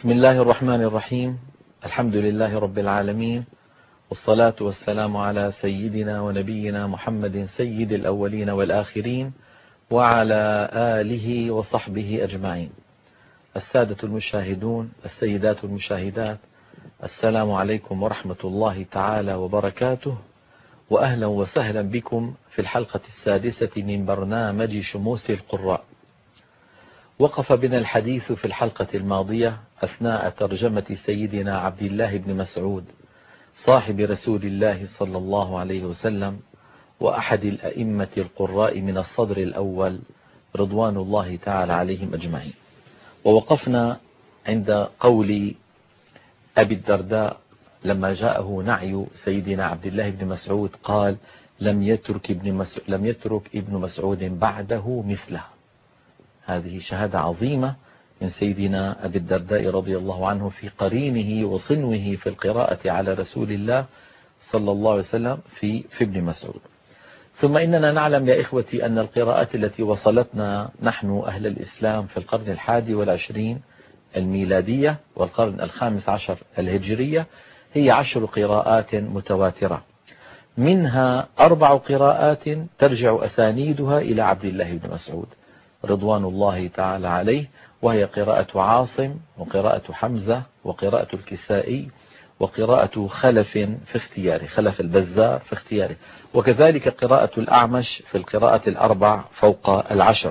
بسم الله الرحمن الرحيم. الحمد لله رب العالمين، والصلاة والسلام على سيدنا ونبينا محمد سيد الأولين والآخرين وعلى آله وصحبه أجمعين. السادة المشاهدون، السيدات المشاهدات، السلام عليكم ورحمة الله تعالى وبركاته، وأهلا وسهلا بكم في الحلقة السادسة من برنامج شموس القراء. وقف بنا الحديث في الحلقة الماضية أثناء ترجمة سيدنا عبد الله بن مسعود صاحب رسول الله صلى الله عليه وسلم، وأحد الأئمة القراء من الصدر الأول رضوان الله تعالى عليهم أجمعين. ووقفنا عند قول أبي الدرداء لما جاءه نعي سيدنا عبد الله بن مسعود قال: لم يترك ابن مسعود بعده مثله. هذه شهادة عظيمة من سيدنا أبي الدرداء رضي الله عنه في قرينه وصنوه في القراءة على رسول الله صلى الله عليه وسلم في ابن مسعود. ثم إننا نعلم يا إخوتي أن القراءات التي وصلتنا نحن أهل الإسلام في القرن 21 الميلادية والقرن 15 الهجرية هي 10 قراءات متواترة، منها 4 قراءات ترجع أسانيدها إلى عبد الله بن مسعود رضوان الله تعالى عليه، وهي قراءة عاصم وقراءة حمزة وقراءة الكسائي وقراءة خلف في اختياره، خلف البزار في اختياره، وكذلك قراءة الأعمش في القراءة ال4 فوق 10.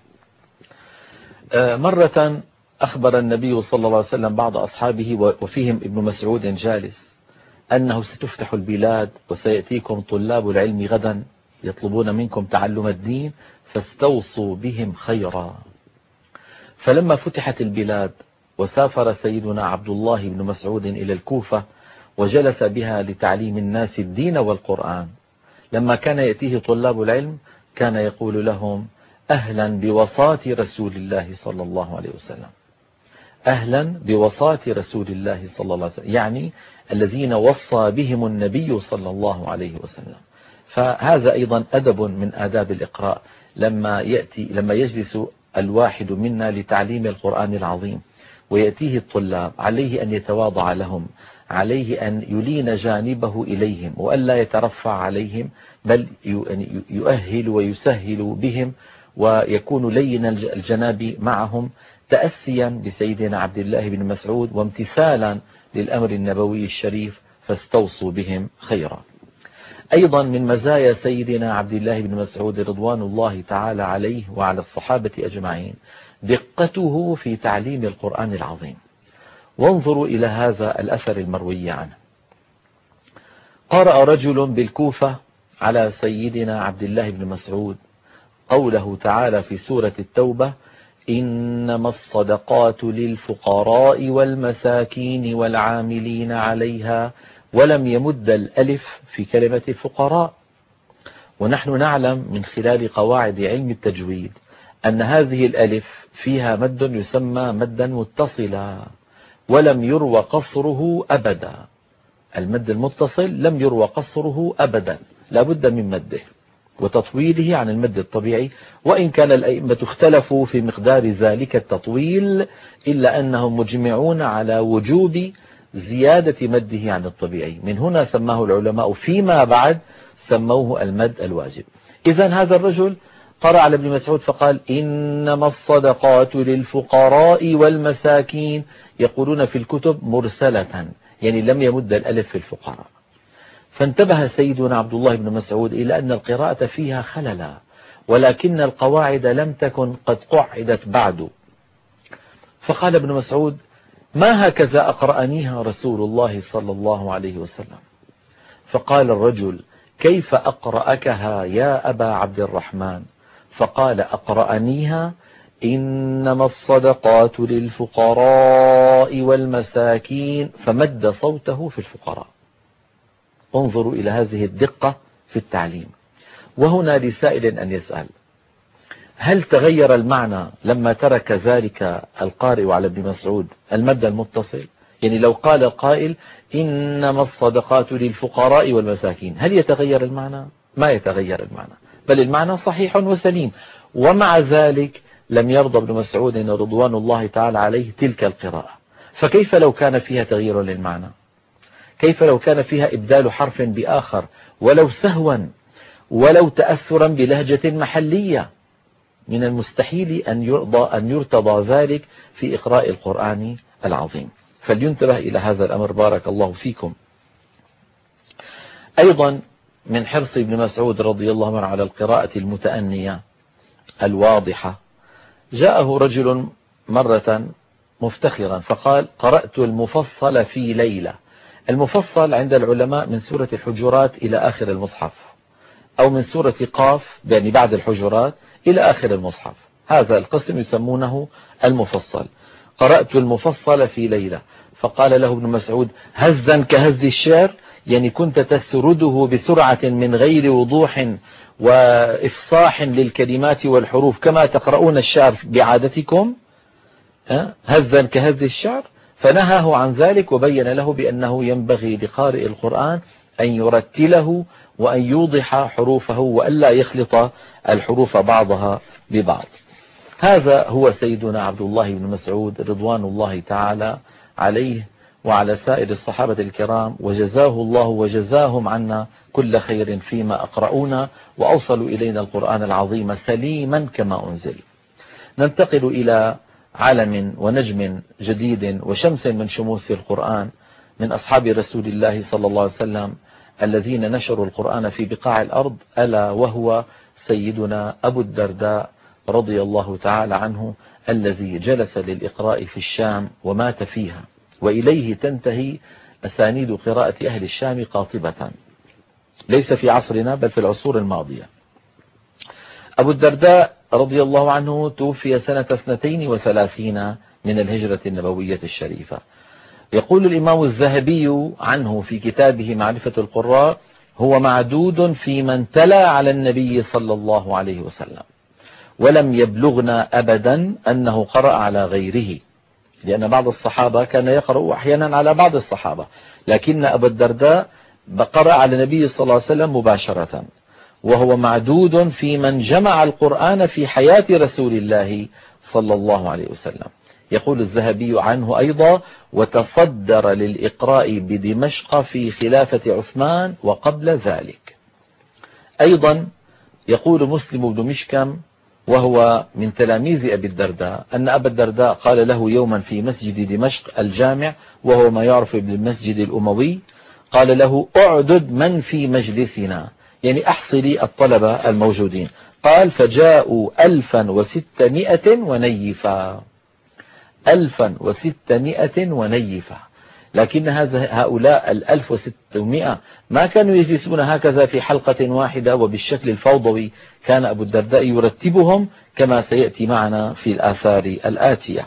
مرة أخبر النبي صلى الله عليه وسلم بعض أصحابه وفيهم ابن مسعود جالس أنه ستفتح البلاد وسيأتيكم طلاب العلم غدا يطلبون منكم تعلم الدين فاستوصوا بهم خيرا. فلما فتحت البلاد وسافر سيدنا عبد الله بن مسعود إلى الكوفة وجلس بها لتعليم الناس الدين والقرآن، لما كان يأتيه طلاب العلم كان يقول لهم: أهلا بوصاة رسول الله صلى الله عليه وسلم، أهلا بوصاة رسول الله صلى الله عليه وسلم، يعني الذين وصى بهم النبي صلى الله عليه وسلم. فهذا أيضا أدب من آداب الإقراء، لما يجلس الواحد منا لتعليم القرآن العظيم ويأتيه الطلاب عليه أن يتواضع لهم، عليه أن يلين جانبه إليهم وألا يترفع عليهم، بل يؤهل ويسهل بهم ويكون لين الجناب معهم، تأسيا بسيدنا عبد الله بن مسعود وامتثالا للأمر النبوي الشريف: فاستوصوا بهم خيرا. أيضا من مزايا سيدنا عبد الله بن مسعود رضوان الله تعالى عليه وعلى الصحابة أجمعين دقته في تعليم القرآن العظيم. وانظروا إلى هذا الأثر المروي عنه: قرأ رجل بالكوفة على سيدنا عبد الله بن مسعود قوله تعالى في سورة التوبة: إنما الصدقات للفقراء والمساكين والعاملين عليها، ولم يمد الألف في كلمة الفقراء. ونحن نعلم من خلال قواعد علم التجويد أن هذه الألف فيها مد يسمى مدا متصلا، ولم يروى قصره أبدا. المد المتصل لم يروى قصره أبدا، لا بد من مده وتطويله عن المد الطبيعي، وإن كان الأئمة اختلفوا في مقدار ذلك التطويل، إلا أنهم مجمعون على وجوب زيادة مده عن الطبيعي. من هنا سماه العلماء فيما بعد سموه المد الواجب. إذن هذا الرجل قرأ على ابن مسعود فقال: إنما الصدقات للفقراء والمساكين، يقولون في الكتب مرسلة، يعني لم يمد الألف في الفقراء. فانتبه سيدنا عبد الله بن مسعود إلى أن القراءة فيها خللا، ولكن القواعد لم تكن قد قعدت بعد. فقال ابن مسعود: ما هكذا أقرأنيها رسول الله صلى الله عليه وسلم؟ فقال الرجل: كيف أقرأكها يا أبا عبد الرحمن؟ فقال: أقرأنيها إنما الصدقات للفقراء والمساكين، فمد صوته في الفقراء. انظروا إلى هذه الدقة في التعليم. وهنا لسائل أن يسأل: هل تغير المعنى لما ترك ذلك القارئ على ابن مسعود المد المتصل؟ يعني لو قال القائل: إنما الصدقات للفقراء والمساكين، هل يتغير المعنى؟ ما يتغير المعنى، بل المعنى صحيح وسليم. ومع ذلك لم يرضى ابن مسعود رضوان الله تعالى عليه تلك القراءة، فكيف لو كان فيها تغيير للمعنى؟ كيف لو كان فيها إبدال حرف بآخر ولو سهوا ولو تأثرا بلهجة محلية؟ من المستحيل أن يرتضى ذلك في إقراء القرآن العظيم. فلينتبه إلى هذا الأمر بارك الله فيكم. أيضا من حرص ابن مسعود رضي الله عنه على القراءة المتأنية الواضحة، جاءه رجل مرة مفتخرا فقال: قرأت المفصل في ليلة. المفصل عند العلماء من سورة الحجرات إلى آخر المصحف، أو من سورة قاف يعني بعد الحجرات إلى آخر المصحف، هذا القسم يسمونه المفصل. قرأت المفصل في ليلة. فقال له ابن مسعود: هزا كهز الشعر، يعني كنت تسرده بسرعة من غير وضوح وإفصاح للكلمات والحروف كما تقرؤون الشعر بعادتكم، هزا كهز الشعر. فنهاه عن ذلك وبين له بأنه ينبغي لقارئ القرآن أن يرتله وأن يوضح حروفه وألا يخلط الحروف بعضها ببعض. هذا هو سيدنا عبد الله بن مسعود رضوان الله تعالى عليه وعلى سائر الصحابة الكرام، وجزاه الله وجزاهم عنا كل خير فيما أقرؤونا وأوصلوا إلينا القرآن العظيم سليما كما أنزل. ننتقل إلى علم ونجم جديد وشمس من شموس القرآن من أصحاب رسول الله صلى الله عليه وسلم الذين نشروا القرآن في بقاع الأرض، ألا وهو سيدنا أبو الدرداء رضي الله تعالى عنه، الذي جلس للإقراء في الشام ومات فيها، وإليه تنتهي أسانيد قراءة أهل الشام قاطبة، ليس في عصرنا بل في العصور الماضية. أبو الدرداء رضي الله عنه توفي سنة 32 من الهجرة النبوية الشريفة. يقول الإمام الذهبي عنه في كتابه معرفة القراء: هو معدود في من تلا على النبي صلى الله عليه وسلم، ولم يبلغنا أبدا أنه قرأ على غيره، لأن بعض الصحابة كان يقرأ أحيانا على بعض الصحابة، لكن أبو الدرداء قرأ على النبي صلى الله عليه وسلم مباشرة، وهو معدود في من جمع القرآن في حياة رسول الله صلى الله عليه وسلم. يقول الذهبي عنه أيضا: وتصدر للإقراء بدمشق في خلافة عثمان وقبل ذلك. أيضا يقول مسلم بن مشكم وهو من تلاميذ أبي الدرداء أن أبا الدرداء قال له يوما في مسجد دمشق الجامع، وهو ما يعرف بالمسجد الأموي، قال له: أعدد من في مجلسنا، يعني أحصلي الطلبة الموجودين. قال: فجاءوا 1600 ونيفا، 1600 ونيفا. لكن هؤلاء 1600 ما كانوا يجلسون هكذا في حلقة واحدة وبالشكل الفوضوي، كان أبو الدرداء يرتبهم كما سيأتي معنا في الآثار الآتية.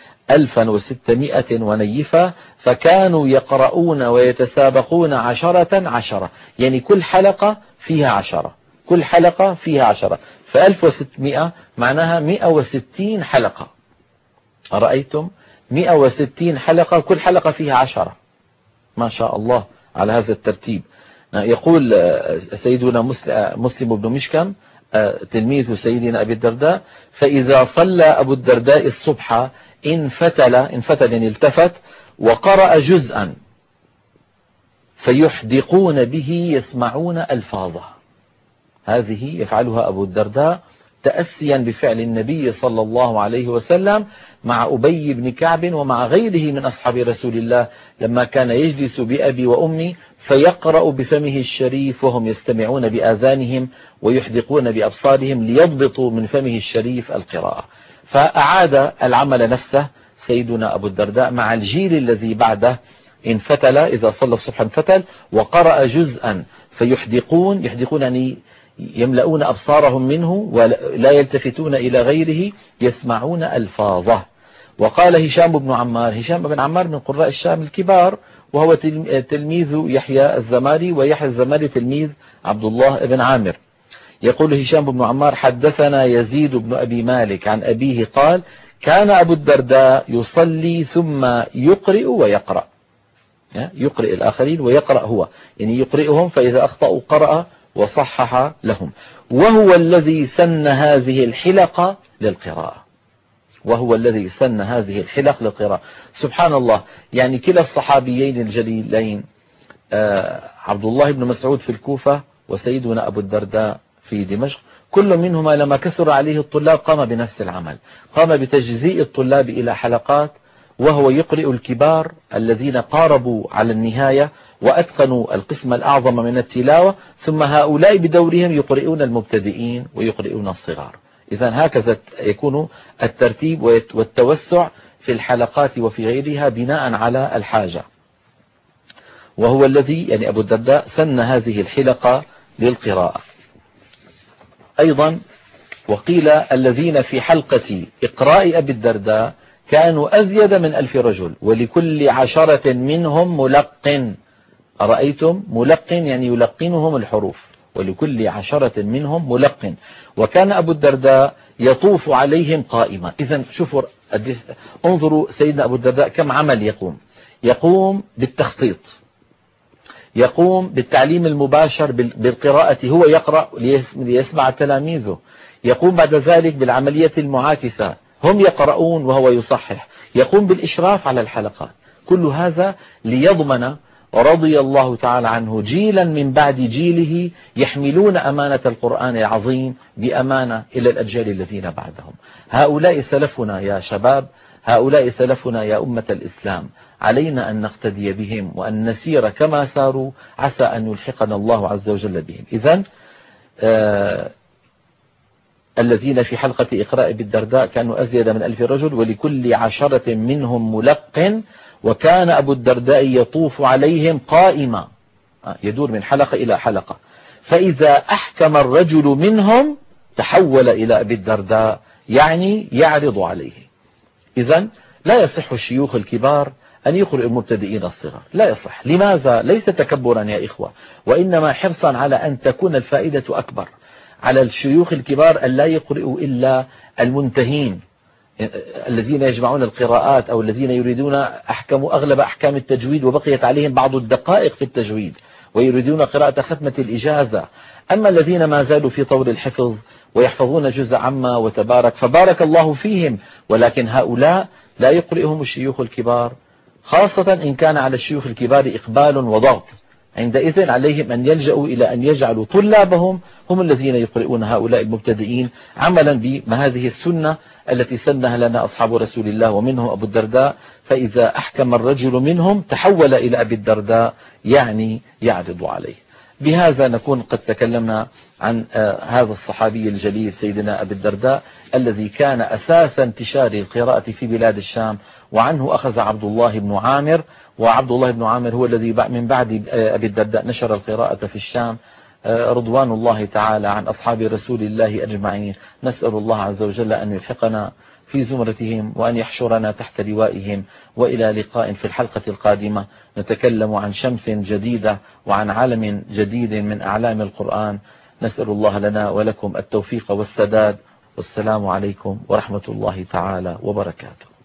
1600 ونيفا، فكانوا يقرؤون ويتسابقون 10 يعني كل حلقة فيها 10، كل حلقة فيها 10، ف1600 معناها 160 حلقة. أرأيتم؟ 160 حلقة، كل حلقة فيها 10، ما شاء الله على هذا الترتيب. يقول سيدنا مسلم بن مشكم تلميذ سيدنا أبي الدرداء: فإذا صلى أبو الدرداء الصبح انفتل يعني التفت وقرأ جزءا فيحدقون به يسمعون ألفاظه. هذه يفعلها أبو الدرداء تأسيا بفعل النبي صلى الله عليه وسلم مع أبي بن كعب ومع غيره من أصحاب رسول الله، لما كان يجلس بأبي وأمي فيقرأ بفمه الشريف وهم يستمعون بآذانهم ويحدقون بأبصارهم ليضبطوا من فمه الشريف القراءة. فأعاد العمل نفسه سيدنا أبو الدرداء مع الجيل الذي بعده، انفتل إذا صلى الصبح انفتل وقرأ جزءا فيحدقون يعني يملؤون أبصارهم منه ولا يلتفتون إلى غيره، يسمعون ألفاظه. وقال هشام بن عمار، هشام بن عمار من قراء الشام الكبار، وهو تلميذ يحيى الزماري، ويحيى الزماري تلميذ عبد الله بن عامر. يقول هشام بن عمار: حدثنا يزيد بن أبي مالك عن أبيه قال: كان أبو الدرداء يصلي ثم يقرئ ويقرأ، يقرئ الآخرين ويقرأ هو، يعني يقرئهم، فإذا أخطأوا قرأ وصحح لهم، وهو الذي سن هذه الحلقة للقراءة، وهو الذي سن هذه الحلق للقراءة. سبحان الله، يعني كلا الصحابيين الجليلين عبد الله بن مسعود في الكوفة وسيدنا أبو الدرداء في دمشق، كل منهما لما كثر عليه الطلاب قام بنفس العمل، قام بتجزيء الطلاب إلى حلقات، وهو يقرئ الكبار الذين قاربوا على النهاية وأتقنوا القسم الأعظم من التلاوة، ثم هؤلاء بدورهم يقرئون المبتدئين ويقرئون الصغار. إذا هكذا يكون الترتيب والتوسع في الحلقات وفي غيرها بناء على الحاجة. وهو الذي يعني أبو الدرداء سن هذه الحلقة للقراءة. أيضا وقيل الذين في حلقة إقراء أبي الدرداء كانوا أزيد من 1000 رجل، ولكل 10 منهم ملقن. أرأيتم؟ ملقن يعني يلقنهم الحروف، ولكل 10 منهم ملقن. وكان أبو الدرداء يطوف عليهم قائما. إذا شوفوا، انظروا سيدنا أبو الدرداء كم عمل يقوم بالتخطيط، يقوم بالتعليم المباشر بالقراءة، هو يقرأ ليسمع تلاميذه، يقوم بعد ذلك بالعملية المعاكسة، هم يقرؤون وهو يصحح، يقوم بالإشراف على الحلقات. كل هذا ليضمن رضي الله تعالى عنه جيلا من بعد جيله يحملون أمانة القرآن العظيم بأمانة إلى الأجيال الذين بعدهم. هؤلاء سلفنا يا شباب، هؤلاء سلفنا يا أمة الإسلام، علينا أن نقتدي بهم وأن نسير كما ساروا، عسى أن يلحقنا الله عز وجل بهم. إذن الذين في حلقة إقراء بالدرداء كانوا أزيد من 1000 رجل، ولكل 10 منهم ملقن. وكان أبو الدرداء يطوف عليهم قائما، يدور من حلقة إلى حلقة، فإذا أحكم الرجل منهم تحول إلى أبي الدرداء، يعني يعرض عليه. إذن لا يصح الشيوخ الكبار أن يقرئوا المبتدئين الصغار، لا يصح. لماذا؟ ليس تكبرا يا إخوة، وإنما حرصا على أن تكون الفائدة أكبر. على الشيوخ الكبار أن لا يقرئوا إلا المنتهين الذين يجمعون القراءات، أو الذين يريدون أغلب أحكام التجويد وبقيت عليهم بعض الدقائق في التجويد ويريدون قراءة ختمة الإجازة. أما الذين ما زالوا في طور الحفظ ويحفظون جزء عما وتبارك فبارك الله فيهم، ولكن هؤلاء لا يقرئهم الشيوخ الكبار، خاصة إن كان على الشيوخ الكبار إقبال وضغط. عندئذ عليهم أن يلجأوا إلى أن يجعلوا طلابهم هم الذين يقرؤون هؤلاء المبتدئين، عملا بما هذه السنة التي سنها لنا أصحاب رسول الله، ومنهم أبو الدرداء. فإذا أحكم الرجل منهم تحول إلى أبي الدرداء، يعني يعرض عليه. بهذا نكون قد تكلمنا عن هذا الصحابي الجليل سيدنا أبي الدرداء الذي كان أساس انتشار القراءة في بلاد الشام، وعنه أخذ عبد الله بن عامر، وعبد الله بن عامر هو الذي من بعد أبي الدرداء نشر القراءة في الشام. رضوان الله تعالى عن أصحاب رسول الله أجمعين. نسأل الله عز وجل أن يلحقنا في زمرتهم وأن يحشرنا تحت لوائهم. وإلى لقاء في الحلقة القادمة نتكلم عن شمس جديدة وعن عالم جديد من أعلام القرآن. نسأل الله لنا ولكم التوفيق والسداد، والسلام عليكم ورحمة الله تعالى وبركاته.